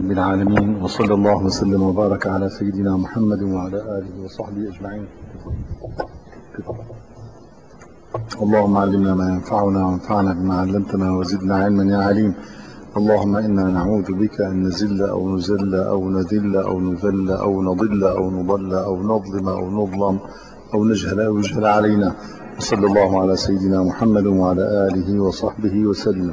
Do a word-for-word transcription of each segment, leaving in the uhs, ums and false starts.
رب العالمين، وصلى الله وسلم وبارك على سيدنا محمد وعلى آله وصحبه أجمعين. اللهم علمنا ما ينفعنا وانفعنا بما علمتنا وزدنا علما يا عليم. اللهم إنا نعوذ بك أن نزل أو نزل أو نذل أو نذل أو نضل أو نضل أو نظلم أو نظلم أو نجهل أو يجهل علينا. وصلى الله على سيدنا محمد وعلى آله وصحبه وسلم.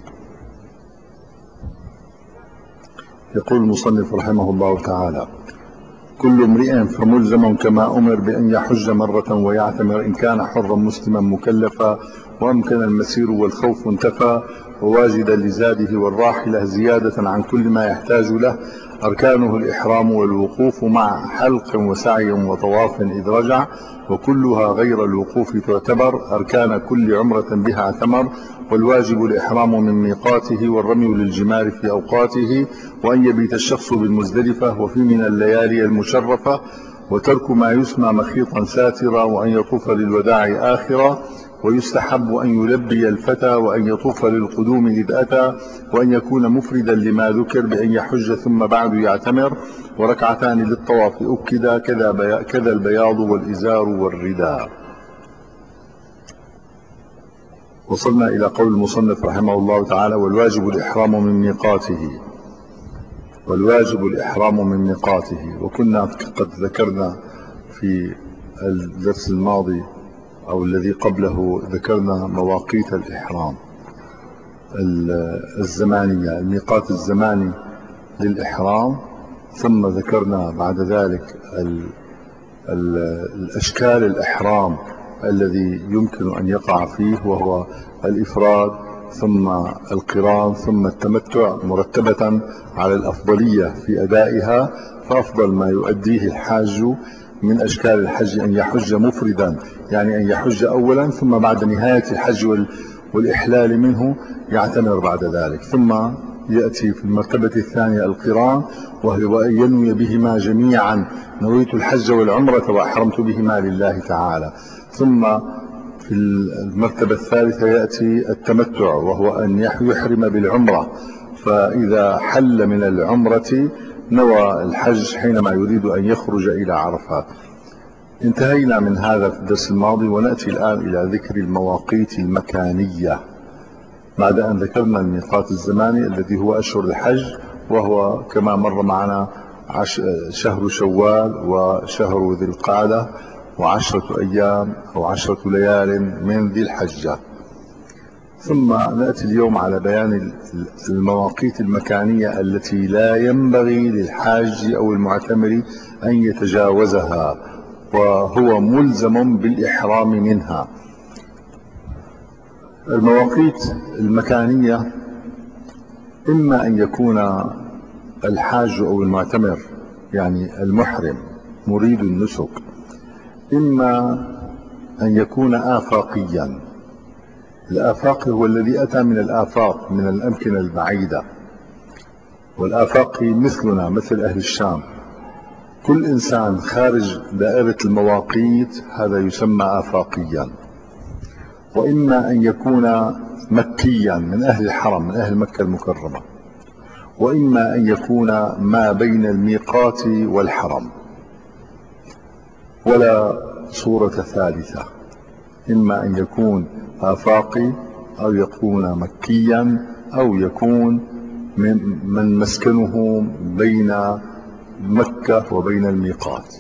يقول المصنف رحمه الله تعالى: كل امرئ فملزم كما أمر بأن يحج مرة ويعتمر إن كان حرا مسلما مكلفا وأمكن المسير والخوف انتفى وواجدا لزاده والراحلة زيادة عن كل ما يحتاج له. أركانه الإحرام والوقوف مع حلق وسعي وطواف إذ رجع، وكلها غير الوقوف تعتبر. أركان كل عمرة بها اعتمر، والواجب الإحرام من ميقاته والرمي للجمار في أوقاته، وأن يبيت الشخص بالمزدلفة وفي من الليالي المشرفة، وترك ما يسمى مخيطا ساترا، وأن يطوف للوداع آخرا، ويستحب أن يلبي الفتى وأن يطوف للقدوم إذ أتى، وأن يكون مفردا لما ذكر بأن يحج ثم بعد يعتمر، وركعتان للطواف أكدا كذا, كذا البياض والإزار والرداء. وصلنا إلى قول المصنف رحمه الله تعالى: والواجب الإحرام من ميقاته. والواجب الإحرام من ميقاته. وكنا قد ذكرنا في الدرس الماضي أو الذي قبله ذكرنا مواقيت الإحرام الزمانية، الميقات الزماني للإحرام، ثم ذكرنا بعد ذلك ال ال الأشكال الإحرام الذي يمكن أن يقع فيه، وهو الإفراد ثم القران ثم التمتع، مرتبة على الأفضلية في أدائها. فأفضل ما يؤديه الحاج من أشكال الحج أن يحج مفردا، يعني أن يحج أولا ثم بعد نهاية الحج والإحلال منه يعتمر بعد ذلك، ثم يأتي في المرتبة الثانية القران، وهو أن ينوي بهما جميعا: نويت الحج والعمرة وأحرمت بهما لله تعالى. ثم في المرتبة الثالثة يأتي التمتع، وهو أن يحرم بالعمرة، فإذا حل من العمرة نوى الحج حينما يريد أن يخرج إلى عرفات. انتهينا من هذا في الدرس الماضي، ونأتي الآن إلى ذكر المواقيت المكانية بعد أن ذكرنا الميقات الزماني الذي هو أشهر الحج، وهو كما مر معنا شهر شوال وشهر ذي القعدة وعشرة أيام أو عشرة ليال من ذي الحجة. ثم نأتي اليوم على بيان المواقيت المكانية التي لا ينبغي للحاج أو المعتمر أن يتجاوزها، وهو ملزم بالإحرام منها. المواقيت المكانية إما أن يكون الحاج أو المعتمر يعني المحرم مريد النسك، إما أن يكون آفاقيا. الآفاقي هو الذي أتى من الآفاق، من الأمكنة البعيدة، والآفاقي مثلنا مثل أهل الشام. كل إنسان خارج دائرة المواقيت هذا يسمى آفاقيا. وإما أن يكون مكيا من أهل الحرم، من أهل مكة المكرمة، وإما أن يكون ما بين الميقات والحرم، ولا صورة ثالثة. إما أن يكون آفاقي أو يكون مكيا أو يكون من, من مسكنه بين مكة وبين الميقات.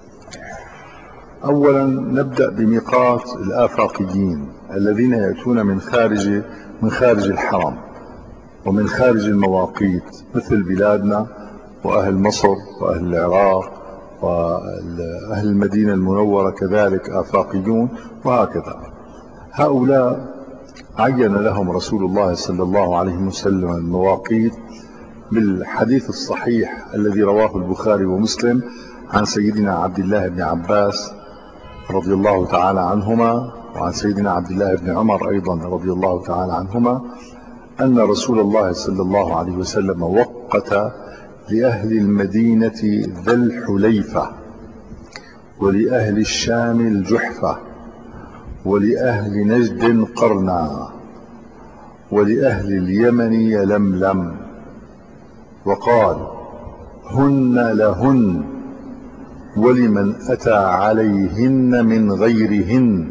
أولا نبدأ بميقات الآفاقيين الذين يأتون من خارج من خارج الحرم ومن خارج المواقيت، مثل بلادنا وأهل مصر وأهل العراق وأهل المدينة المنورة كذلك آفاقيون، وهكذا. هؤلاء عين لهم رسول الله صلى الله عليه وسلم المواقيت بالحديث الصحيح الذي رواه البخاري ومسلم عن سيدنا عبد الله بن عباس رضي الله تعالى عنهما، وعن سيدنا عبد الله بن عمر أيضا رضي الله تعالى عنهما، أن رسول الله صلى الله عليه وسلم وقت لأهل المدينة ذا الحليفة، ولأهل الشام الجحفة، ولأهل نجد قرنا، ولأهل اليمن يلملم، وقال: هن لهن ولمن أتى عليهن من غيرهن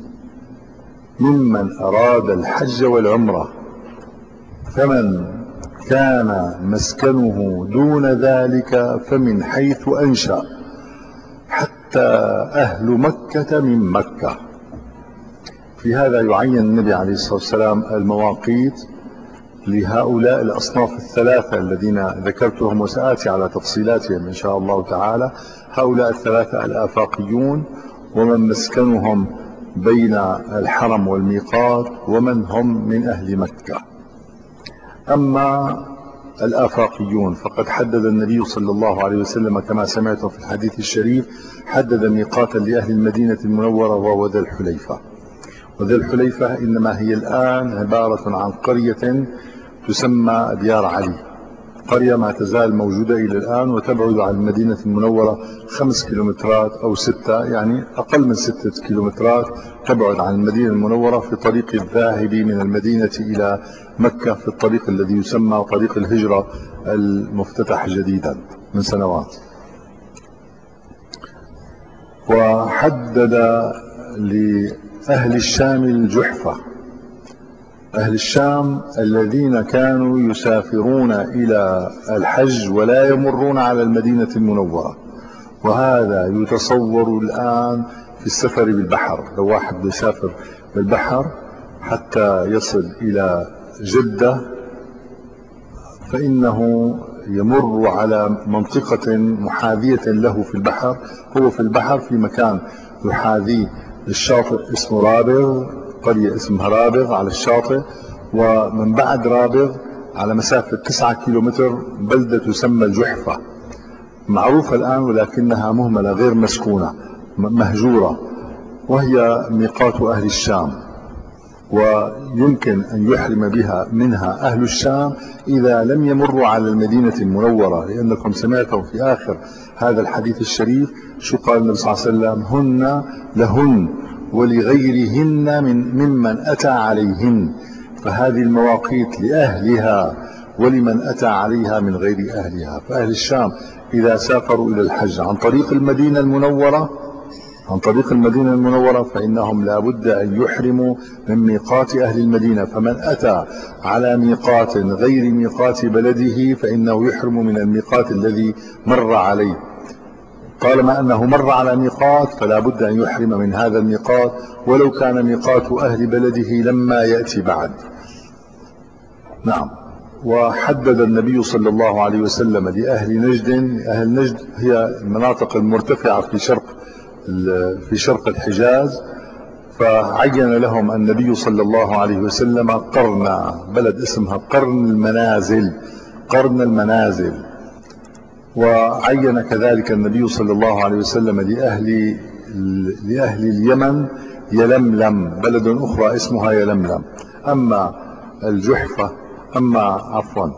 ممن أراد الحج والعمرة، فمن كان مسكنه دون ذلك فمن حيث أنشأ حتى أهل مكة من مكة. في هذا يعين النبي عليه الصلاة والسلام المواقيت لهؤلاء الأصناف الثلاثة الذين ذكرتهم، وسآتي على تفصيلاتهم إن شاء الله تعالى. هؤلاء الثلاثة: الآفاقيون، ومن مسكنهم بين الحرم والميقات، ومن هم من أهل مكة. أما الآفاقيون فقد حدد النبي صلى الله عليه وسلم كما سمعتم في الحديث الشريف، حدد ميقاتا لأهل المدينة المنورة وهو ذي الحليفة. وذي الحليفة إنما هي الآن عبارة عن قرية تسمى ديار علي، قرية ما تزال موجودة إلى الآن، وتبعد عن المدينة المنورة خمس كيلومترات أو ستة، يعني أقل من ستة كيلومترات تبعد عن المدينة المنورة في طريق الذاهب من المدينة إلى مكة، في الطريق الذي يسمى طريق الهجرة المفتتح جديدا من سنوات. وحدد لأهل الشام الجحفة، أهل الشام الذين كانوا يسافرون إلى الحج ولا يمرون على المدينة المنورة، وهذا يتصور الآن في السفر بالبحر. لو واحد يسافر بالبحر حتى يصل إلى جدة فإنه يمر على منطقة محاذية له في البحر، هو في البحر في مكان يحاذيه الشاطئ اسمه رابغ، قرية اسمها رابغ على الشاطئ، ومن بعد رابغ على مسافة تسعة كيلومتر بلدة تسمى الجحفة، معروفة الآن ولكنها مهملة غير مسكونة مهجورة، وهي ميقات أهل الشام، ويمكن أن يحرم بها منها أهل الشام إذا لم يمروا على المدينة المنورة، لأنكم سمعتم في آخر هذا الحديث الشريف شو قال النبي صلى الله عليه وسلم: هن لهن ولغيرهن من ممن أتى عليهن. فهذه المواقيت لأهلها ولمن أتى عليها من غير أهلها. فأهل الشام إذا سافروا إلى الحج عن طريق المدينة المنورة عن طريق المدينة المنورة فإنهم لا بد أن يحرموا من ميقات أهل المدينة، فمن أتى على ميقات غير ميقات بلده فإنه يحرم من الميقات الذي مر عليه. طالما أنه مر على ميقات فلا بد أن يحرم من هذا الميقات، ولو كان ميقات أهل بلده لما يأتي بعد. نعم. وحدد النبي صلى الله عليه وسلم لأهل نجد، أهل نجد هي المناطق المرتفعة في شرق في شرق الحجاز، فعين لهم النبي صلى الله عليه وسلم قرن، بلد اسمها قرن المنازل، قرن المنازل. وعين كذلك النبي صلى الله عليه وسلم لأهل لأهل اليمن يلملم، بلد أخرى اسمها يلملم. أما الجحفة أما عفوا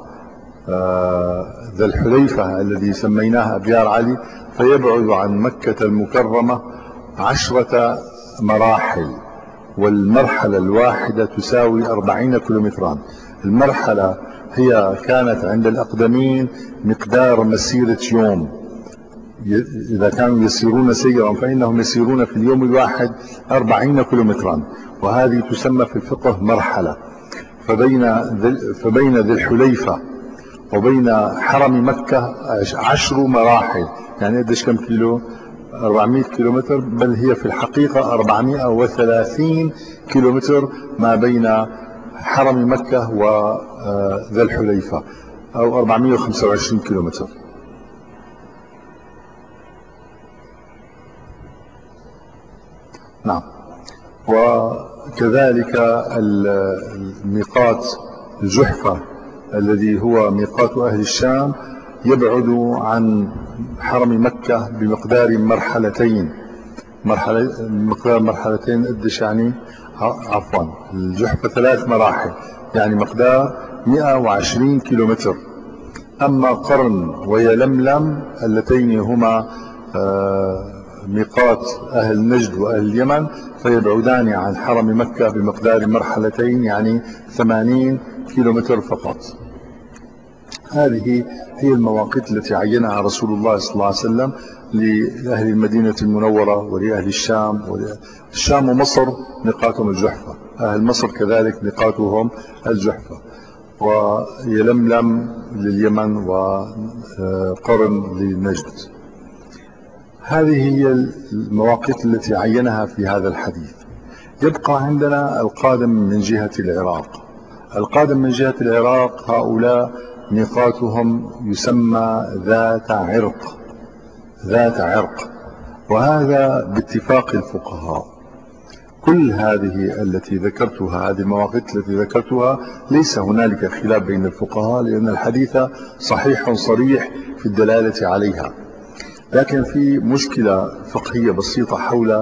ذا الحليفة الذي سميناها ديار علي فيبعد عن مكة المكرمة عشرة مراحل، والمرحلة الواحدة تساوي أربعين كيلومترا. المرحلة هي كانت عند الأقدمين مقدار مسيرة يوم، إذا كانوا يسيرون سيرا فإنهم يسيرون في اليوم الواحد أربعين كيلومترا، وهذه تسمى في الفقه مرحلة. فبين ذي فبين ذي الحليفة وبين حرم مكة عشر مراحل، يعني قديش كم كيلو؟ أربعمائة كيلومتر، بل هي في الحقيقة أربعمائة وثلاثين كيلومتر ما بين حرم مكة وذي الحليفة، أو أربعمائة وخمسة وعشرين كيلومتر. نعم. وكذلك الميقات الجحفة الذي هو ميقات أهل الشام يبعد عن حرم مكة بمقدار مرحلتين، مرحلة مقدار مرحلتين قديش يعني؟ عفوا الجحفة ثلاث مراحل، يعني مقدار مئة وعشرين كيلومتر. أما قرن ويلملم اللتين هما ميقات أهل نجد وأهل اليمن فيبعدان عن حرم مكة بمقدار مرحلتين، يعني ثمانين كيلومتر فقط. هذه هي المواقيت التي عينها رسول الله صلى الله عليه وسلم لأهل المدينة المنورة ولأهل الشام. الشام ومصر ميقاتهم الجحفة، أهل مصر كذلك ميقاتهم الجحفة، ويلملم لليمن وقرن للنجد. هذه هي المواقيت التي عينها في هذا الحديث. يبقى عندنا القادم من جهة العراق. القادم من جهة العراق هؤلاء ميقاتهم يسمى ذات عرق، ذات عرق، وهذا باتفاق الفقهاء. كل هذه التي ذكرتها، هذه المواقيت التي ذكرتها ليس هنالك خلاف بين الفقهاء، لأن الحديث صحيح صريح في الدلالة عليها. لكن في مشكلة فقهية بسيطة حول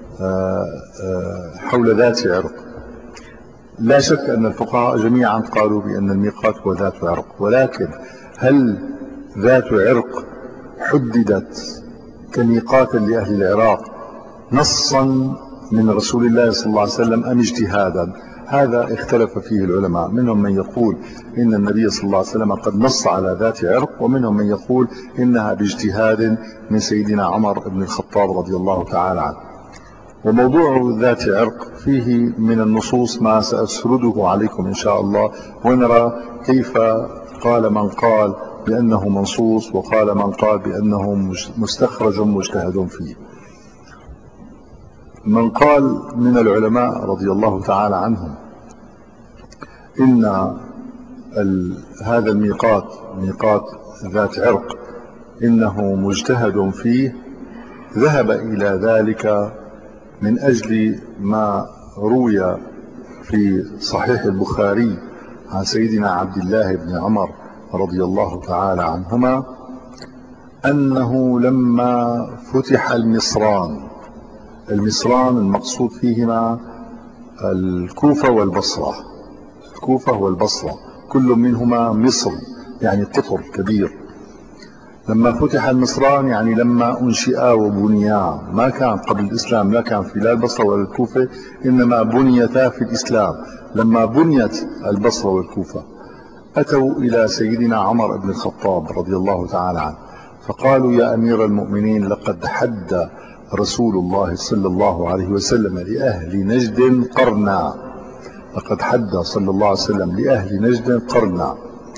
حول ذات عرق. لا شك أن الفقهاء جميعا قالوا بأن الميقات هو ذات عرق، ولكن هل ذات عرق حددت كميقات لأهل العراق نصا من رسول الله صلى الله عليه وسلم أم اجتهادا؟ هذا اختلف فيه العلماء. منهم من يقول إن النبي صلى الله عليه وسلم قد نص على ذات عرق، ومنهم من يقول إنها باجتهاد من سيدنا عمر بن الخطاب رضي الله تعالى عنه. وموضوع ذات عرق فيه من النصوص ما سأسرده عليكم إن شاء الله، ونرى كيف قال من قال بأنه منصوص، وقال من قال بأنه مستخرج مجتهد فيه. من قال من العلماء رضي الله تعالى عنهم إن هذا الميقات ميقات ذات عرق إنه مجتهد فيه، ذهب إلى ذلك من أجل ما روي في صحيح البخاري عن سيدنا عبد الله بن عمر رضي الله تعالى عنهما أنه لما فتح المصران، المصران المقصود فيهما الكوفة والبصرة، الكوفة والبصرة كل منهما مصر يعني قطر كبير. لما فتح المصران يعني لما أنشئا وبنيا، ما كان قبل الإسلام، لا كان في لا البصرة ولا الكوفة، إنما بنيتا في الإسلام. لما بنيت البصرة والكوفة أتوا إلى سيدنا عمر بن الخطاب رضي الله تعالى عنه فقالوا: يا أمير المؤمنين، لقد حد رسول الله صلى الله عليه وسلم لأهل نجد قرنا، لقد حد صلى الله عليه وسلم لأهل نجد قرنا،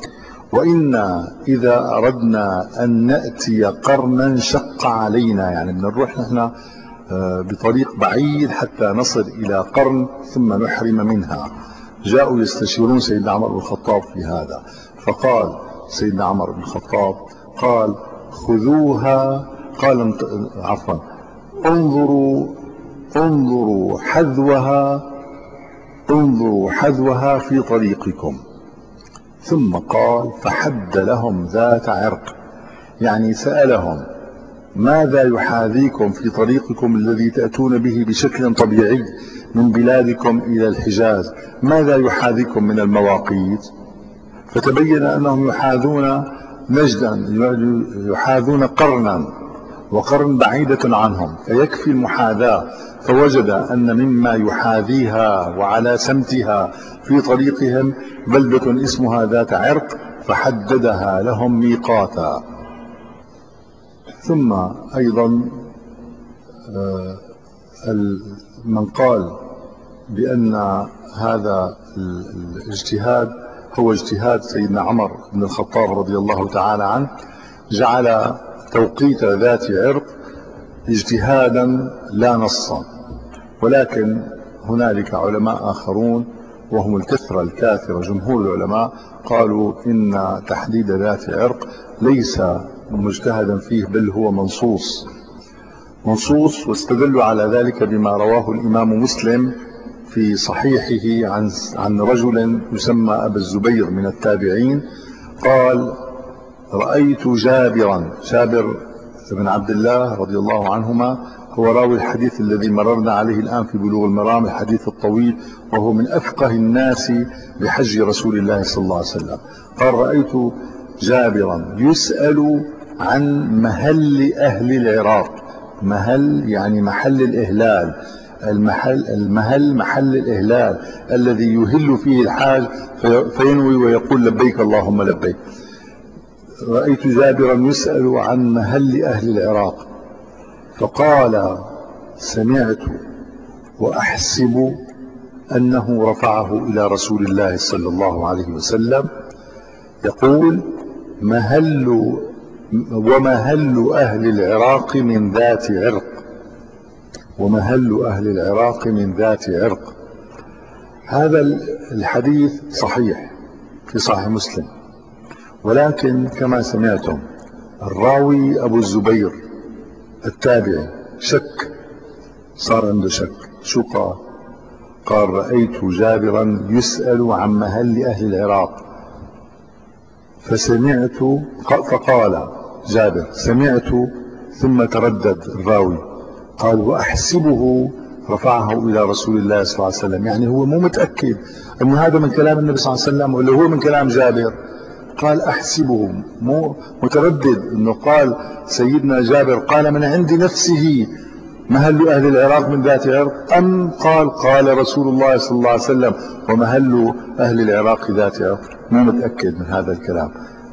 وإنا إذا أردنا أن نأتي قرنا شق علينا، يعني بدنا نروح نحن بطريق بعيد حتى نصل إلى قرن ثم نحرم منها. جاءوا يستشيرون سيدنا عمر بن الخطاب في هذا، فقال سيدنا عمر بن الخطاب قال: خذوها، قال عفوا انظروا انظروا حذوها انظروا حذوها في طريقكم. ثم قال: فحد لهم ذات عرق، يعني سألهم: ماذا يحاذيكم في طريقكم الذي تأتون به بشكل طبيعي من بلادكم إلى الحجاز؟ ماذا يحاذيكم من المواقيت؟ فتبين أنهم يحاذون نجدا، يحاذون قرنا، وقرن بعيدة عنهم، فيكفي المحاذاة. فوجد أن مما يحاذيها وعلى سمتها في طريقهم بلدة اسمها ذات عرق، فحددها لهم ميقاتا. ثم أيضا من قال بأن هذا الاجتهاد هو اجتهاد سيدنا عمر بن الخطاب رضي الله تعالى عنه، جعل توقيت ذات عرق اجتهادا لا نصا. ولكن هنالك علماء آخرون وهم الكثرة الكاثرة، جمهور العلماء، قالوا إن تحديد ذات عرق ليس مجتهدا فيه، بل هو منصوص منصوص واستدلوا على ذلك بما رواه الإمام مسلم في صحيحه عن عن رجل يسمى أبا الزبير من التابعين، قال: رأيت جابرا، جابر بن عبد الله رضي الله عنهما هو راوي الحديث الذي مررنا عليه الآن في بلوغ المرام، الحديث الطويل، وهو من أفقه الناس بحج رسول الله صلى الله عليه وسلم. قال: رأيت جابرا يسأل عن مهل أهل العراق. مهل يعني محل الإهلال، المحل المهل محل الإهلال الذي يهل فيه الحاج فينوي ويقول: لبيك اللهم لبيك. رأيت جابرا يسأل عن مهل أهل العراق فقال سمعت وأحسب أنه رفعه إلى رسول الله صلى الله عليه وسلم يقول مهل ومهل أهل العراق من ذات عرق ومهل أهل العراق من ذات عرق. هذا الحديث صحيح في صحيح مسلم، ولكن كما سمعتم الراوي أبو الزبير التابعي شك، صار عنده شك. شو قال؟ قال رأيت جابرا يسأل عن مهل أهل العراق فسمعت، فقال جابر سمعت، ثم تردد الراوي قال وأحسبه رفعه إلى رسول الله صلى الله عليه وسلم. يعني هو مو متأكد أن هذا من كلام النبي صلى الله عليه وسلم ولا هو من كلام جابر. قال أحسبه، مو متردد أنه قال سيدنا جابر قال من عند نفسه مهل أهل العراق من ذات عرق، أم قال قال رسول الله صلى الله عليه وسلم ومهل أهل العراق ذات عرق. مو متأكد من هذا الكلام.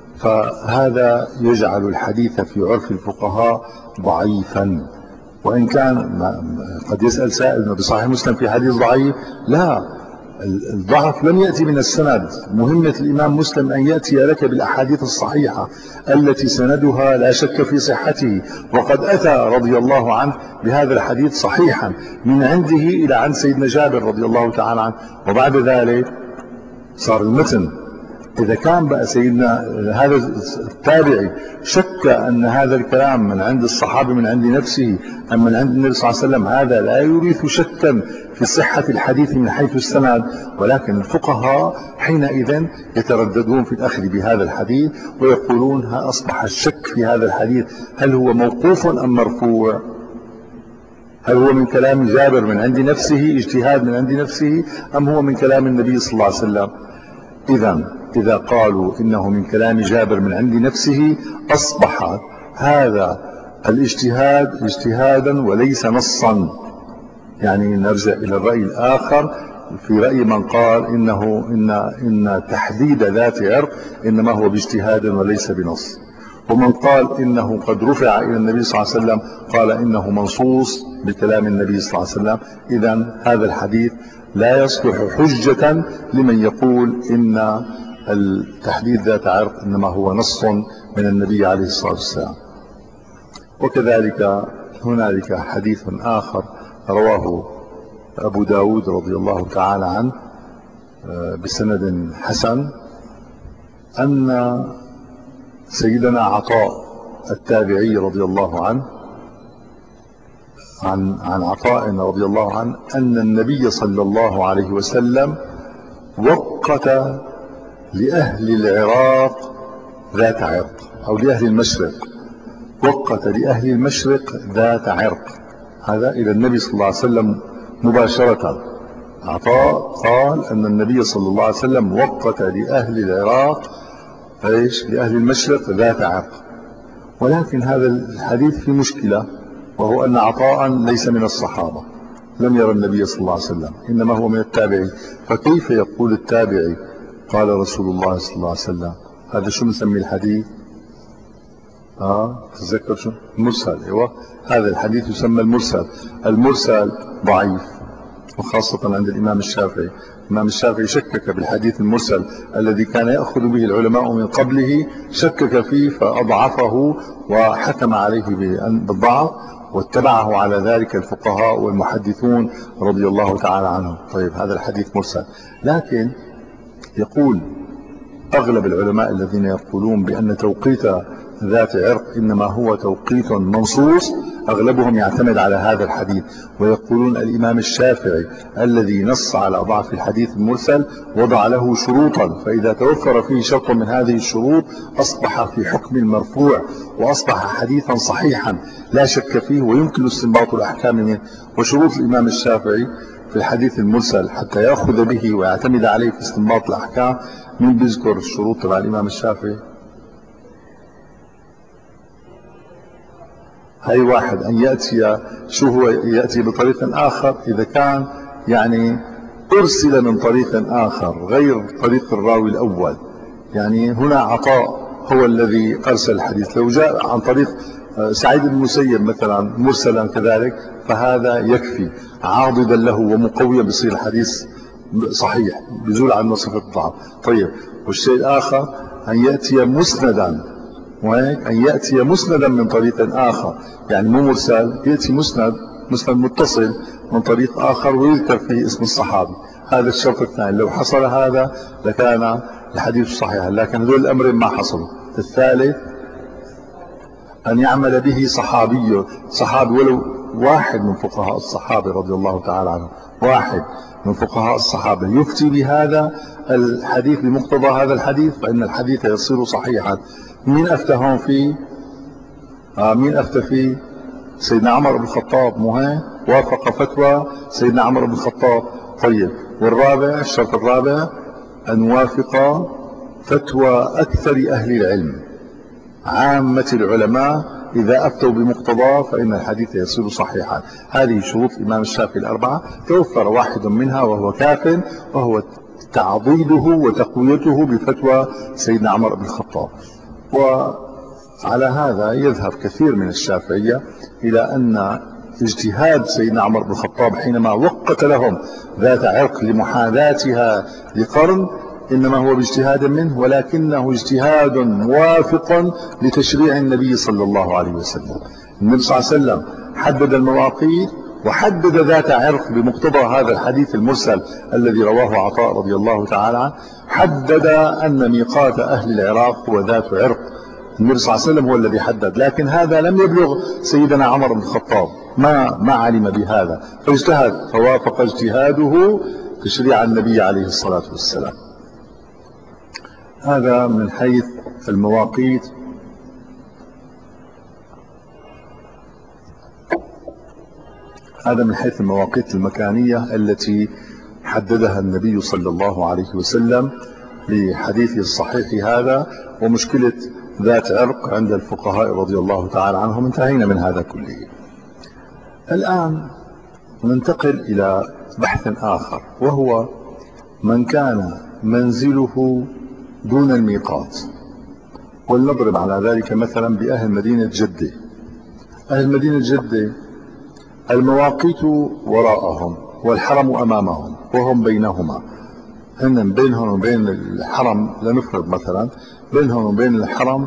فهذا يجعل الحديث في عرف الفقهاء ضعيفا، وإن كان قد يسأل سائل بصحيح مسلم في حديث ضعيف. لا، الضعف لم يأتي من السند. مهمة الإمام مسلم أن يأتي لك بالأحاديث الصحيحة التي سندها لا شك في صحته، وقد أتى رضي الله عنه بهذا الحديث صحيحا من عنده إلى عن سيدنا جابر رضي الله تعالى عنه، وبعد ذلك صار المتن. إذا كان بقى سيدنا هذا التابعي شك أن هذا الكلام من عند الصحابة من عند نفسه أم من عند النبي صلى الله عليه وسلم، هذا لا يورث شكا في صحة الحديث من حيث السند. ولكن الفقهاء حينئذ يترددون في الأخذ بهذا الحديث ويقولون ها أصبح الشك في هذا الحديث هل هو موقوف أم مرفوع؟ هل هو من كلام جابر من عند نفسه اجتهاد من عند نفسه أم هو من كلام النبي صلى الله عليه وسلم؟ إذا إذا قالوا إنه من كلام جابر من عند نفسه أصبح هذا الاجتهاد اجتهادا وليس نصا. يعني نرجع إلى الرأي الآخر في رأي من قال إنه إن إن تحديد ذات عرق إنما هو باجتهاد وليس بنص، ومن قال إنه قد رفع إلى النبي صلى الله عليه وسلم قال إنه منصوص بكلام النبي صلى الله عليه وسلم. إذن هذا الحديث لا يصلح حجة لمن يقول إن التحديد ذات عرق إنما هو نص من النبي عليه الصلاة والسلام. وكذلك هنالك حديث آخر رواه أبو داود رضي الله تعالى عنه بسند حسن أن سيدنا عطاء التابعي رضي الله عنه عن عن عطاء رضي الله عنه أن النبي صلى الله عليه وسلم وقت لأهل العراق ذات عرق، أو لأهل المشرق، وقت لأهل المشرق ذات عرق. هذا إلى النبي صلى الله عليه وسلم مباشرة. عطاء قال أن النبي صلى الله عليه وسلم وقت لأهل العراق ايش؟ لأهل المشرق ذات عرق. ولكن هذا الحديث في مشكلة، وهو أن عطاء ليس من الصحابة، لم يرى النبي صلى الله عليه وسلم، إنما هو من التابعين. فكيف يقول التابعي قال رسول الله صلى الله عليه وسلم؟ هذا شو نسمي الحديث؟ اه تذكر شو؟ مرسل. ايوه، هذا الحديث يسمى المرسل. المرسل ضعيف، وخاصة عند الإمام الشافعي. الإمام الشافعي شكك بالحديث المرسل الذي كان يأخذ به العلماء من قبله، شكك فيه فأضعفه وحكم عليه بالضعف، واتبعه على ذلك الفقهاء والمحدثون رضي الله تعالى عنهم. طيب هذا الحديث مرسل، لكن يقول أغلب العلماء الذين يقولون بأن توقيت ذات عرق إنما هو توقيت منصوص، أغلبهم يعتمد على هذا الحديث، ويقولون الإمام الشافعي الذي نص على ضعف الحديث المرسل وضع له شروطا، فإذا توفر فيه شرط من هذه الشروط أصبح في حكم المرفوع، وأصبح حديثا صحيحا لا شك فيه ويمكن استنباط الأحكام منه. وشروط الإمام الشافعي في الحديث المرسل حتى يأخذ به ويعتمد عليه في استنباط الأحكام، من بيذكر الشروط تبع الإمام الشافعي؟ هاي واحد أن يأتي شو هو يأتي بطريق آخر إذا كان يعني أرسل من طريق آخر غير طريق الراوي الأول. يعني هنا عطاء هو الذي أرسل الحديث. لو جاء عن طريق سعيد بن المسيب مثلا مرسلا كذلك فهذا يكفي عاضدا له ومقويا بصير الحديث صحيح بزول عن صفة الضعف. طيب، والشيء الآخر أن يأتي مسندا، وهيك أن يأتي مسندا من طريق آخر، يعني مو مرسل، يأتي مسند مسند متصل من طريق آخر ويذكر فيه اسم الصحابي. هذا الشرط الثاني. لو حصل هذا لكان الحديث صحيحا، لكن هذول الأمرين ما حصلوا. الثالث أن يعمل به صحابي صحابي ولو واحد من فقهاء الصحابة رضي الله تعالى عنهم، واحد من فقهاء الصحابة يفتي بهذا الحديث بمقتضى هذا الحديث، فإن الحديث يصير صحيحا. مين أفتهم فيه؟ آه مين أفتى فيه؟ سيدنا عمر بن الخطاب، مو هيك؟ وافق فتوى سيدنا عمر بن الخطاب. طيب، والرابع، الشرط الرابع أن نوافق فتوى أكثر أهل العلم، عامة العلماء إذا أفتوا بمقتضاه فإن الحديث يصير صحيحا. هذه شروط الإمام الشافعي الأربعة، توفر واحد منها وهو كاف، وهو تعضيده وتقويته بفتوى سيدنا عمر بن الخطاب. وعلى هذا يذهب كثير من الشافعية إلى أن اجتهاد سيدنا عمر بن الخطاب حينما وقت لهم ذات عرق لمحاذاتها لقرن إنما هو باجتهاد منه، ولكنه اجتهاد موافق لتشريع النبي صلى الله عليه وسلم. النبي صلى الله عليه وسلم حدد المواقيت وحدد ذات عرق بمقتضى هذا الحديث المرسل الذي رواه عطاء رضي الله تعالى عنه، حدد أن ميقات أهل العراق هو ذات عرق. النبي صلى الله عليه وسلم هو الذي حدد، لكن هذا لم يبلغ سيدنا عمر بن الخطاب، ما ما علم بهذا، فاجتهد فوافق اجتهاده تشريع النبي عليه الصلاة والسلام. هذا من حيث المواقيت. هذا من حيث المواقيت المكانية التي حددها النبي صلى الله عليه وسلم لحديثه الصحيح هذا. ومشكلة ذات عرق عند الفقهاء رضي الله تعالى عنهم انتهينا من هذا كله. الآن ننتقل إلى بحث آخر، وهو من كان منزله دون الميقات. ولنضرب على ذلك مثلا بأهل مدينة جدة. أهل مدينة جدة المواقيت وراءهم والحرم أمامهم وهم بينهما، هن بينهم وبين الحرم، لنفرض مثلا بينهم وبين الحرم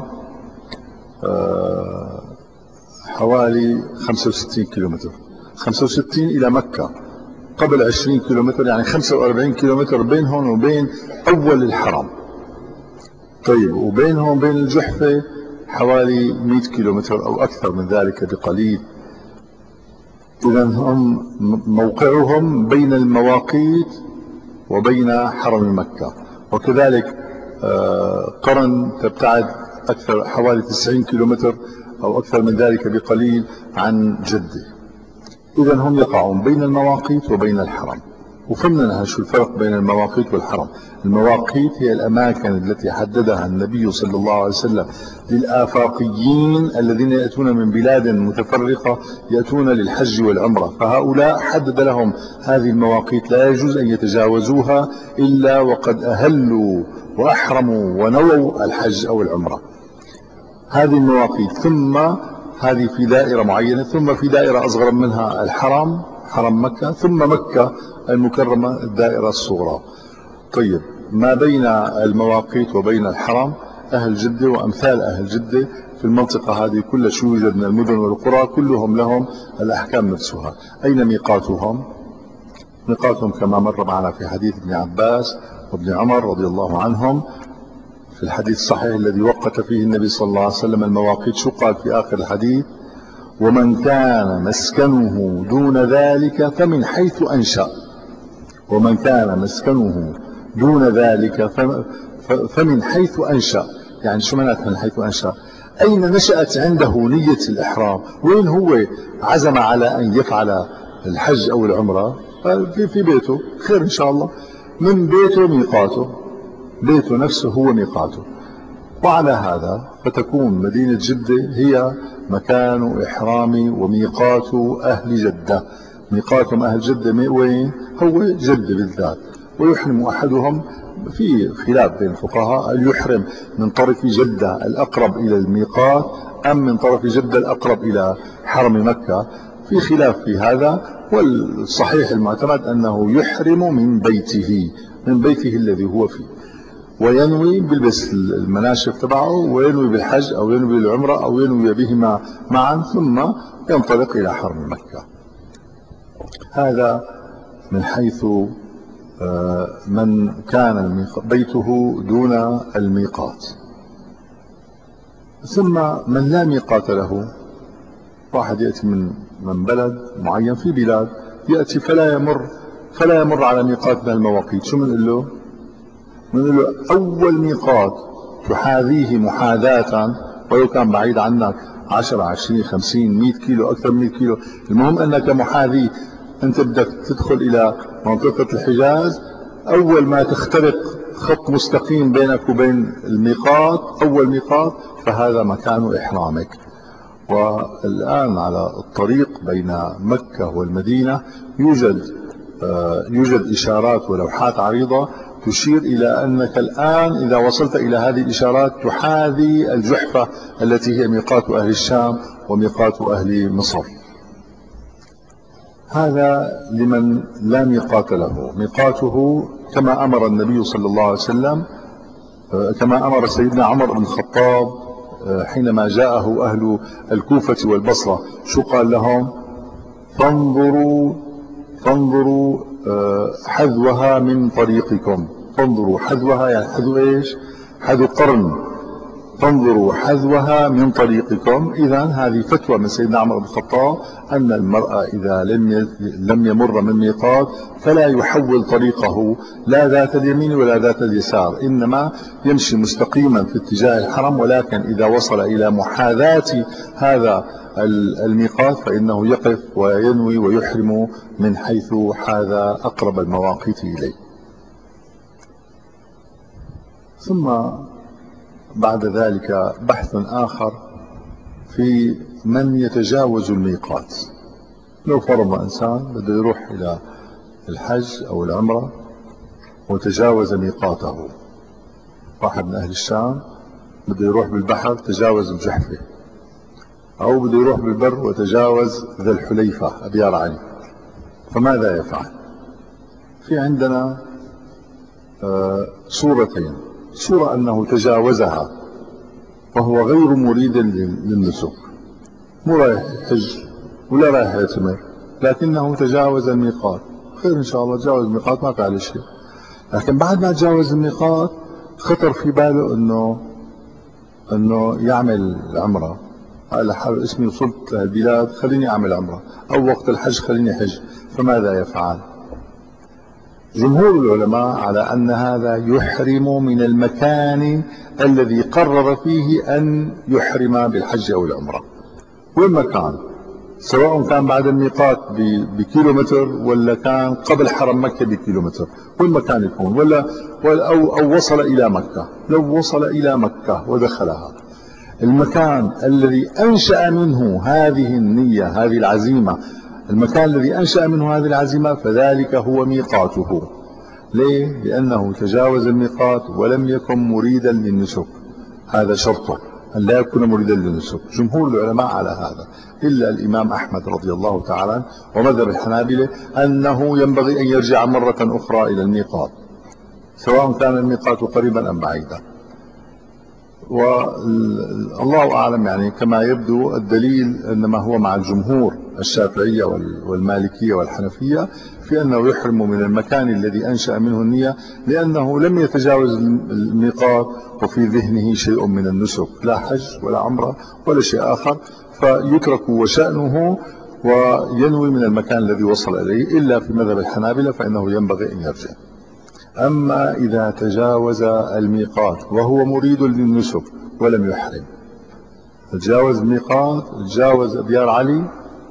حوالي خمسة وستين كيلومتر، خمسة وستين إلى مكة قبل عشرين كيلومتر، يعني خمسة وأربعين كيلومتر بينهم وبين أول الحرم. طيب، وبينهم وبين الجحفة حوالي مئة كيلومتر أو أكثر من ذلك بقليل. إذا هم موقعهم بين المواقيت وبين حرم مكة. وكذلك قرن تبتعد أكثر حوالي تسعين كيلومتر أو أكثر من ذلك بقليل عن جدة. إذا هم يقعون بين المواقيت وبين الحرم. وفهمنا شو الفرق بين المواقيت والحرم. المواقيت هي الأماكن التي حددها النبي صلى الله عليه وسلم للآفاقيين الذين يأتون من بلاد متفرقة يأتون للحج والعمرة، فهؤلاء حدد لهم هذه المواقيت لا يجوز أن يتجاوزوها إلا وقد أهلوا وأحرموا ونووا الحج أو العمرة. هذه المواقيت، ثم هذه في دائرة معينة، ثم في دائرة أصغر منها الحرم، حرم مكة، ثم مكة المكرمة الدائرة الصغرى. طيب، ما بين المواقيت وبين الحرم أهل جدة وأمثال أهل جدة في المنطقة هذه كل شو يوجد من المدن والقرى كلهم لهم الأحكام نفسها. أين ميقاتهم؟ ميقاتهم كما مر معنا في حديث ابن عباس وابن عمر رضي الله عنهم في الحديث الصحيح الذي وقت فيه النبي صلى الله عليه وسلم المواقيت. شو قال في آخر الحديث؟ ومن كان مسكنه دون ذلك فمن حيث أنشأ. ومن كان مسكنه دون ذلك فمن حيث أنشأ. يعني شو معناته من حيث أنشأ؟ أين نشأت عنده نية الإحرام، وين هو عزم على أن يفعل الحج أو العمرة، في بيته خير إن شاء الله، من بيته ميقاته، بيته نفسه هو ميقاته. وعلى هذا فتكون مدينة جدة هي مكان إحرام وميقات أهل جدة. ميقاتهم أهل جدة وين؟ هو جدة بالذات. ويحرم أحدهم في خلاف بين الفقهاء هل يحرم من طرف جدة الأقرب إلى الميقات أم من طرف جدة الأقرب إلى حرم مكة، في خلاف في هذا. والصحيح المعتمد أنه يحرم من بيته من بيته الذي هو فيه، وينوي بلبس المناشف تبعه، وينوي بالحج أو ينوي بالعمرة أو ينوي بهما معا، ثم ينطلق إلى حرم مكة. هذا من حيث من كان بيته دون الميقات. ثم من لا ميقات له، واحد يأتي من من بلد معين، في بلاد يأتي فلا يمر فلا يمر على ميقات من المواقيت، شو بنقول له؟ بنقول له أول ميقات تحاذيه محاذاة، ولو كان بعيد عنك عشرة عشرين خمسين مئة كيلو، أكثر من مئة كيلو، المهم أنك محاذي. أنت بدك تدخل إلى منطقة الحجاز، أول ما تخترق خط مستقيم بينك وبين الميقات، أول ميقات، فهذا مكان إحرامك. والآن على الطريق بين مكة والمدينة يوجد يوجد إشارات ولوحات عريضة تشير إلى أنك الآن إذا وصلت إلى هذه الإشارات تحاذي الجحفة التي هي ميقات أهل الشام وميقات أهل مصر. هذا لمن لا ميقات له. ميقاته كما أمر النبي صلى الله عليه وسلم، كما أمر سيدنا عمر بن الخطاب حينما جاءه أهل الكوفة والبصرة، شو قال لهم؟ فانظروا فانظروا حذوها من طريقكم. فانظروا حذوها يعني حذو ايش؟ حذو قرن. فانظروا حذوها من طريقكم. إذا هذه فتوى من سيدنا عمر بن الخطاب أن المرأة إذا لم لم يمر من ميقات فلا يحول طريقه لا ذات اليمين ولا ذات اليسار، إنما يمشي مستقيما في اتجاه الحرم، ولكن إذا وصل إلى محاذاة هذا الميقات فإنه يقف وينوي ويحرم من حيث حاذى أقرب المواقيت إليه. ثم بعد ذلك بحث آخر في من يتجاوز الميقات. لو فرض إنسان بده يروح إلى الحج أو العمرة وتجاوز ميقاته، واحد من أهل الشام بده يروح بالبحر تجاوز الجحفة، أو بده يروح بالبر وتجاوز ذا الحليفة أبيار علي، فماذا يفعل؟ في عندنا صورتين. صورة أنه تجاوزها وهو غير مريد للنسك، مو رايح يحج ولا رايح يعتمر، لكنه تجاوز الميقات، خير إن شاء الله، تجاوز الميقات ما في عليه شيء. لكن بعد ما تجاوز الميقات خطر في باله أنه أنه يعمل عمرة، قال لحاله اسمي وصلت للبلاد خليني أعمل عمرة، أو وقت الحج خليني حج، فماذا يفعل؟ جمهور العلماء على أن هذا يحرم من المكان الذي قرر فيه أن يحرم بالحج أو العمرة. والمكان سواء كان بعد الميقات بكيلومتر ولا كان قبل حرم مكة بكيلومتر، والمكان يكون ولا أو, أو وصل إلى مكة. لو وصل إلى مكة ودخلها، المكان الذي أنشأ منه هذه النية هذه العزيمة، المكان الذي أنشأ منه هذه العزيمة فذلك هو ميقاته. ليه؟ لأنه تجاوز الميقات ولم يكن مريدا للنسك، هذا شرطه أن لا يكون مريدا للنسك. جمهور العلماء على هذا إلا الإمام أحمد رضي الله تعالى عنه ومذهب الحنابلة أنه ينبغي أن يرجع مرة أخرى إلى الميقات، سواء كان الميقات قريبا أم بعيدا. والله أعلم، يعني كما يبدو الدليل إنما هو مع الجمهور الشافعية والمالكية والحنفية في أنه يحرم من المكان الذي أنشأ منه النية، لأنه لم يتجاوز الميقات وفي ذهنه شيء من النسك، لا حج ولا عمرة ولا شيء آخر، فيترك وشأنه وينوي من المكان الذي وصل إليه. إلا في مذهب الحنابلة فإنه ينبغي أن يرجع. أما إذا تجاوز الميقات وهو مريد للنسك ولم يحرم، تجاوز الميقات، تجاوز أبيار علي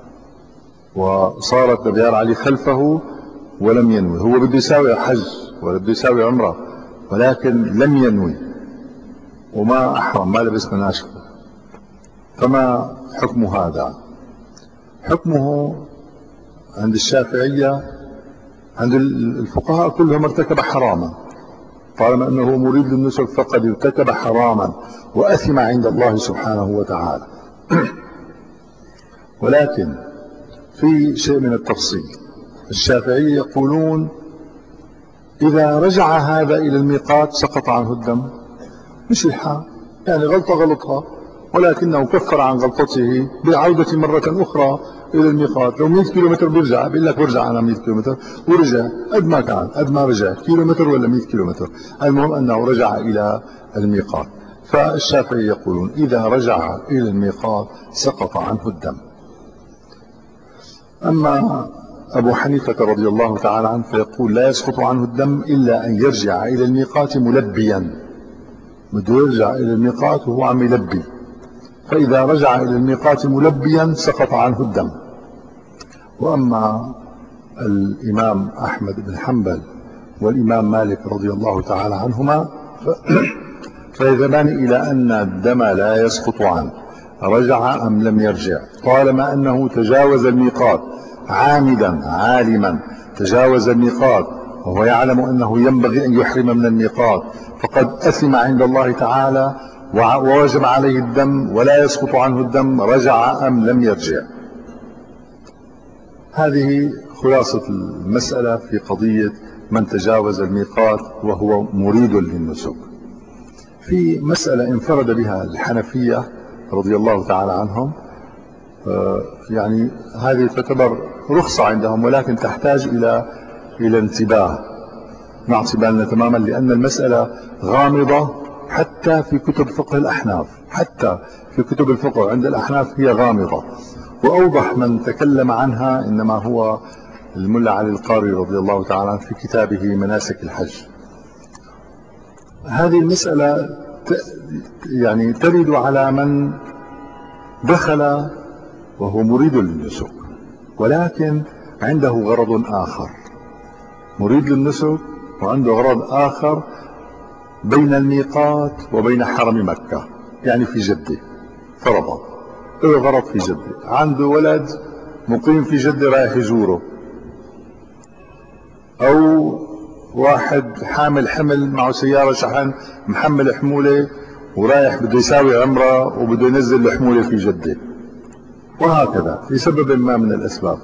وصارت أبيار علي خلفه ولم ينوي، هو بده يساوي حج ولا بده يساوي عمرة ولكن لم ينوي وما أحرم، ما لبس مناشفه، فما حكم هذا؟ حكمه عند الشافعية، عند الفقهاء كلهم ارتكب حراما، طالما أنه مريد للنسك فقد ارتكب حراما وأثم عند الله سبحانه وتعالى. ولكن في شيء من التفصيل. الشافعية يقولون إذا رجع هذا إلى الميقات سقط عنه الدم، مش الحال، يعني غلطة غلطها ولكنه كفر عن غلطته بعودة مرة أخرى إلى الميقات. لو مئة كيلومتر بيرجع، بيقول لك برجع أنا مئة كيلومتر، ورجع قد ما كان، قد ما رجع كيلومتر ولا مئة كيلومتر، المهم أنه رجع إلى الميقات. فالشافعي يقولون إذا رجع إلى الميقات سقط عنه الدم. أما أبو حنيفة رضي الله تعالى عنه فيقول لا يسقط عنه الدم إلا أن يرجع إلى الميقات ملبيا، بده يرجع إلى الميقات وهو عم يلبي، فإذا رجع إلى الميقات ملبيا سقط عنه الدم. وأما الإمام أحمد بن حنبل والإمام مالك رضي الله تعالى عنهما فيذهبان إلى أن الدم لا يسقط عنه رجع أم لم يرجع، طالما أنه تجاوز الميقات عامدا عالما، تجاوز الميقات وهو يعلم أنه ينبغي أن يحرم من الميقات، فقد أثم عند الله تعالى ووجب عليه الدم ولا يسقط عنه الدم، رجع أم لم يرجع. هذه خلاصة المسألة في قضية من تجاوز الميقات وهو مريد للنسك. في مسألة انفرد بها الحنفية رضي الله تعالى عنهم، يعني هذه تعتبر رخصة عندهم ولكن تحتاج إلى إلى انتباه، نعطي بالنا تماما، لأن المسألة غامضة حتى في كتب فقه الأحناف، حتى في كتب الفقه عند الأحناف هي غامضة، وأوضح من تكلم عنها إنما هو الملا علي القاري رضي الله تعالى عنه في كتابه مناسك الحج. هذه المسألة يعني ترد على من دخل وهو مريد للنسك ولكن عنده غرض آخر، مريد للنسك وعنده غرض آخر بين الميقات وبين حرم مكة، يعني في جدة فرضا له غرض في جدة، عنده ولد مقيم في جدة رايح يزوره، أو واحد حامل حمل معه سيارة شحن محمل حمولة ورايح بده يساوي عمرة وبده ينزل الحمولة في جدة، وهكذا لسبب ما من الأسباب.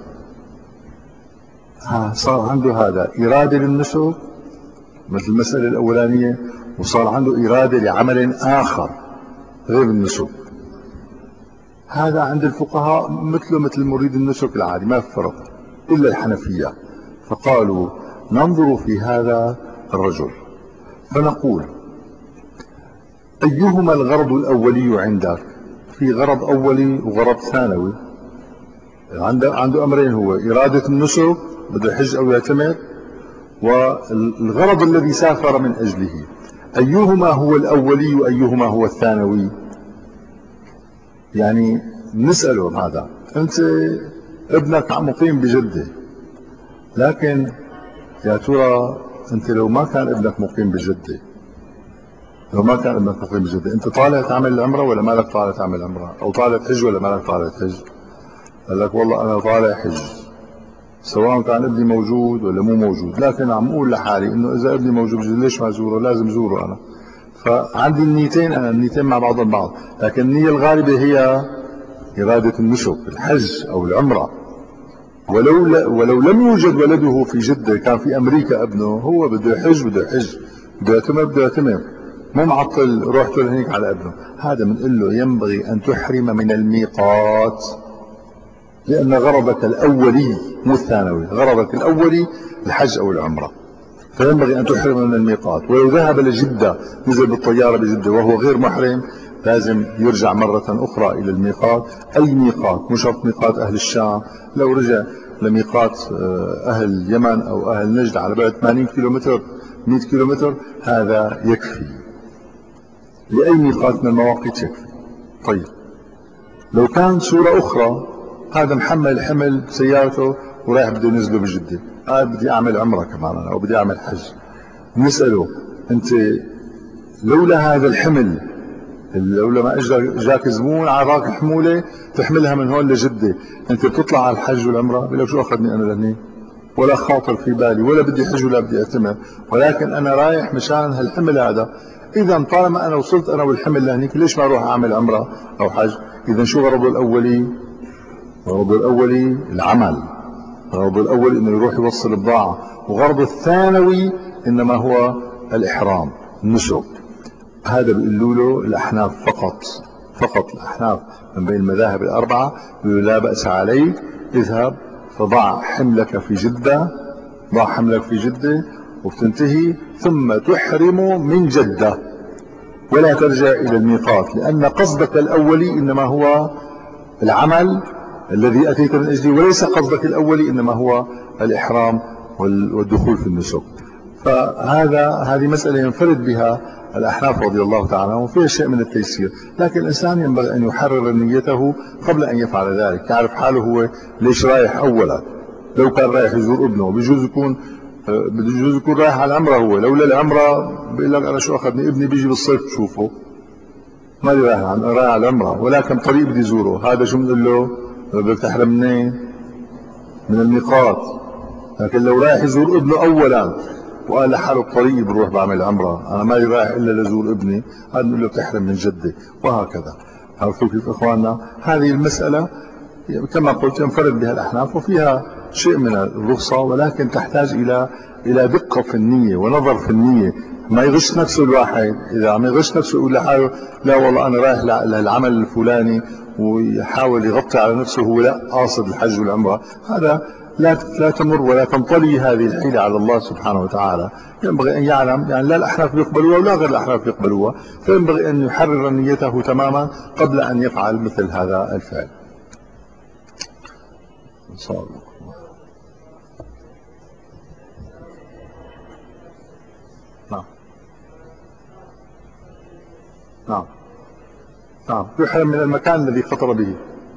ها صار عنده هذا إرادة للنسك مثل المسألة الأولانية، وصار عنده إرادة لعمل آخر غير النسك. هذا عند الفقهاء مثله مثل مريد النسك العادي، ما في فرق إلا الحنفية، فقالوا ننظر في هذا الرجل فنقول أيهما الغرض الأولي عندك؟ في غرض أولي وغرض ثانوي، عنده عنده أمرين، هو إرادة النسك بده يحج أو يعتمر، والغرض الذي سافر من أجله، أيهما هو الأولي وأيهما هو الثانوي؟ يعني نسأله هذا، أنت ابنك مقيم بجدة، لكن يا ترى أنت لو ما كان ابنك مقيم بجدة، لو ما كان ابنك مقيم بجدة، أنت طالع تعمل العمرة ولا ما لك طالع تعمل العمرة؟ أو طالع تحج ولا ما لك طالع تحج؟ قال لك والله أنا طالع حج سواء كان ابني موجود ولا مو موجود، لكن عم أقول لحالي إنه إذا ابني موجود ليش ما زوره؟ لازم زوره أنا. فعندي النيتين، أنا النيتين مع بعضهم بعض، لكن النية الغالبة هي إرادة النسك الحج أو العمرة. ولو ولو لم يوجد ولده في جدة، كان في أمريكا ابنه، هو بده يحج بده يحج بده يعتمر بده يعتمر، مو معطل روحت لهيك على ابنه. هذا بنقول له ينبغي أن تحرم من الميقات، لأن غرضك الأولي مو الثانوي، غرضك الأولي الحج أو العمرة، فينبغي أن تحرم من الميقات. ولو ذهب لجدة نزل بالطيارة بجدة وهو غير محرم لازم يرجع مرة أخرى إلى الميقات، أي ميقات، مش شرط ميقات أهل الشام، لو رجع لميقات أهل اليمن أو أهل نجد على بعد ثمانين كيلومتر مئة كيلومتر هذا يكفي، لأي ميقات من المواقيت يكفي. طيب لو كان صورة أخرى، هذا محمل حمل سيارته ورايح بده ينزله بجدة، آه بدي أعمل عمرة كمان أنا أو بدي أعمل حج، نسأله أنت لولا هذا الحمل، لولا ما اجاك زبون عراك حمولة تحملها من هون لجدة، أنت بتطلع على الحج والعمرة؟ بيقول لك شو أخذني أنا لهني؟ ولا خاطر في بالي ولا بدي حج ولا بدي اعتمر، ولكن انا رايح مشان هالحمل هذا. اذا طالما انا وصلت انا والحمل لهنيك، ليش ما اروح اعمل عمره او حج؟ اذا شو غرضه الاولي؟ غرضه الاولي العمل، غرضه الاولي انه يروح يوصل بضاعه، وغرضه الثانوي انما هو الاحرام النسك. هذا بيقولوا له الاحناف فقط، فقط الاحناف من بين المذاهب الاربعه بيقولوا لا باس عليك، اذهب فضع حملك في جده، ضع حملك في جده وبتنتهي، ثم تحرم من جده ولا ترجع الى الميقات، لان قصدك الاولي انما هو العمل الذي اتيت من اجله، وليس قصدك الاولي انما هو الاحرام والدخول في النسك. فهذا هذه مساله ينفرد بها الاحناف رضي الله تعالى عنهم، وفيها شيء من التيسير، لكن الانسان ينبغي ان يحرر نيته قبل ان يفعل ذلك، يعرف حاله هو ليش رايح اولا. لو كان رايح يزور ابنه بيجوز يكون بجوز يكون رايح على العمره، هو لولا العمره بيقول لك انا شو اخذني ابني بيجي بالصيف بشوفه، ما لي رايح رايح على العمره، ولكن طريق بدي زوره. هذا شو بنقول له؟ بدك تحرم منين؟ من الميقات. لكن لو رايح يزور ابنه اولا وقال لحاله بطريق بروح بعمل عمره، انا ما لي رايح الا لزور ابني، هذا بنقول له بتحرم من جده، وهكذا. عرفتوا كيف اخواننا؟ هذه المساله كما قلت ينفرد بها الاحناف، وفيها شيء من الرخصه، ولكن تحتاج الى الى دقه في النيه ونظر في النيه، ما يغش نفسه الواحد. اذا عم يغش نفسه يقول لحاله لا والله انا رايح للعمل الفلاني، ويحاول يغطي على نفسه هو لا قاصد الحج والعمره، هذا لا لا تمر ولا تنطلي هذه الحيله على الله سبحانه وتعالى. ينبغي ان يعلم، يعني لا الاحناف يقبلوها ولا غير الاحناف يقبلوها، فينبغي ان يحرر نيته تماما قبل ان يفعل مثل هذا الفعل. صار. نعم نعم نعم، يحرم من المكان الذي خطر به.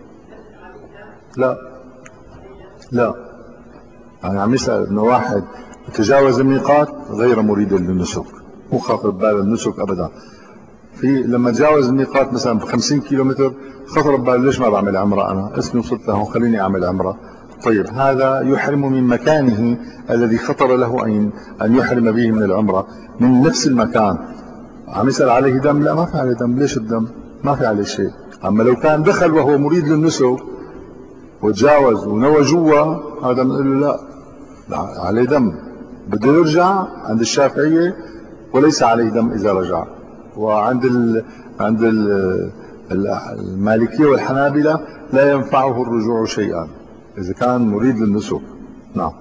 لا لا، يعني عم يسأل انه واحد تجاوز الميقات غير مريد للنسك، مو خاطر ببال النسك ابدا. في لما تجاوز الميقات مثلا ب خمسين كيلو متر خطر بباله ليش ما بعمل عمره، انا اسمي وصلت له خليني اعمل عمره. طيب هذا يحرم من مكانه الذي خطر له ان ان يحرم به من العمره، من نفس المكان. عم يسأل عليه دم؟ لا ما في عليه دم. ليش الدم؟ ما في عليه شيء. اما لو كان دخل وهو مريد للنسك وتجاوز ونوى جوا، هذا بنقول له لا، لا عليه دم، بده يرجع عند الشافعية وليس عليه دم إذا رجع. وعند ال... عند ال... المالكية والحنابلة لا ينفعه الرجوع شيئا إذا كان مريد للنسك. نعم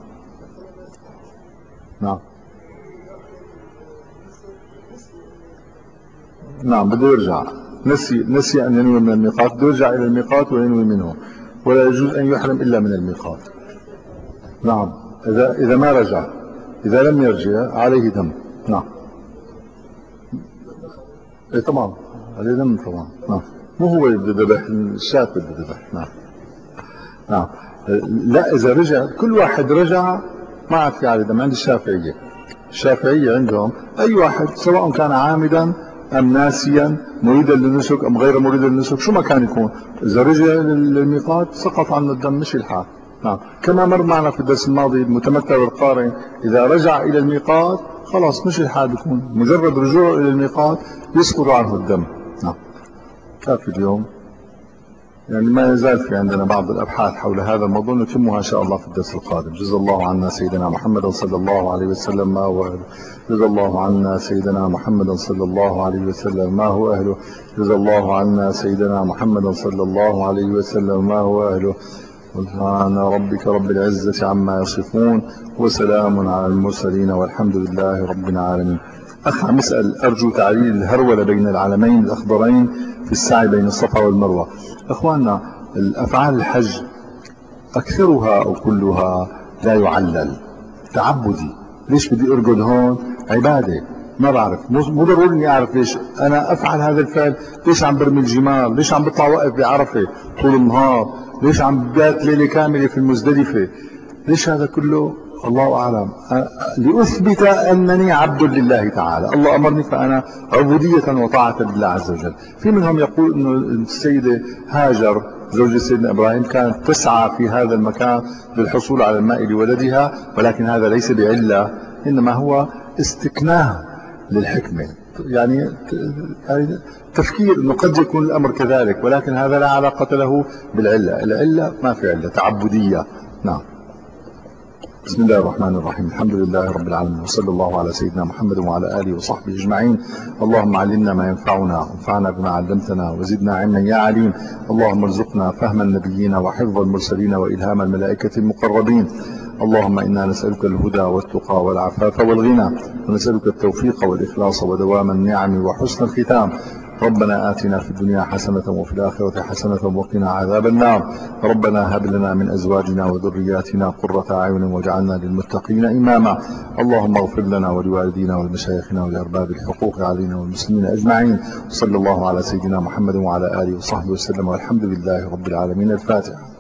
نعم نعم، بده يرجع، نسي نسي أن ينوي من الميقات، بده يرجع إلى الميقات وينوي منه، ولا يجوز أن يحرم إلا من الميقات. نعم، إذا إذا ما رجع، إذا لم يرجع عليه دم. نعم إيه طبعا عليه دم طبعا. نعم، مو هو اللي بده ذبح، الشاة بده ذبح. نعم نعم. لا إذا رجع، كل واحد رجع ما عاد في عليه دم عند الشافعية. الشافعية عندهم أي واحد سواء كان عامدا أم ناسيا، مريدا للنسك أم غير مريد للنسك، شو ما كان يكون، إذا رجع للميقات سقط عنه الدم مش الحال. نعم، كما مر معنا في الدرس الماضي المتمتع والقارن إذا رجع إلى الميقات خلاص مش الحال، بيكون مجرد رجوعه إلى الميقات يسقط عنه الدم. نعم. كافي اليوم، يعني ما يزال في عندنا بعض الأبحاث حول هذا الموضوع نتمها إن شاء الله في الدرس القادم. جزا الله عنا سيدنا محمد صلى الله عليه وسلم ما هو أهله. جزا الله عنا سيدنا محمد صلى الله عليه وسلم ما هو أهله. جزا الله عنا سيدنا محمد صلى الله عليه وسلم ما هو أهله. سبحان ربك رب العزة عما يصفون، وسلام على المرسلين، والحمد لله رب العالمين. أخ عم يسأل أرجو تعليل الهرولة بين العلمين الأخضرين في السعي بين الصفا والمروة. أخواننا، الأفعال الحج أكثرها أو كلها لا يعلل، تعبدي. ليش بدي أرقد هون؟ عبادة. ما بعرف، مو ضروري اني اعرف ليش انا افعل هذا الفعل، ليش عم برمي الجمار، ليش عم بطلع واقف بعرفه طول النهار، ليش عم بات ليله كامله في المزدلفه، ليش هذا كله؟ الله أعلم. لأثبت أنني عبد لله تعالى، الله أمرني فأنا عبودية وطاعة لله عز وجل. في منهم يقول أن السيدة هاجر زوجة سيدنا إبراهيم كانت تسعى في هذا المكان للحصول على الماء لولدها، ولكن هذا ليس بعلة، إنما هو استكناه للحكمة. يعني يعني تفكير أنه قد يكون الأمر كذلك، ولكن هذا لا علاقة له بالعلة. العلة ما في علة، تعبدية. نعم. بسم الله الرحمن الرحيم. الحمد لله رب العالمين، وصلى الله على سيدنا محمد وعلى آله وصحبه أجمعين. اللهم علمنا ما ينفعنا، وانفعنا بما علمتنا، وزدنا علما يا عليم. اللهم ارزقنا فهم النبيين وحفظ المرسلين وإلهام الملائكة المقربين. اللهم إنا نسألك الهدى والتقى والعفاف والغنى، ونسألك التوفيق والإخلاص ودوام النعم وحسن الختام. ربنا آتنا في الدنيا حسنة وفي الآخرة حسنة وقنا عذاب النار. ربنا هب لنا من أزواجنا وذرياتنا قرة أعين واجعلنا للمتقين إماما. اللهم اغفر لنا ولوالدينا ولمشايخنا ولأرباب الحقوق علينا والمسلمين أجمعين. صلى الله على سيدنا محمد وعلى آله وصحبه وسلم، والحمد لله رب العالمين. الفاتحة.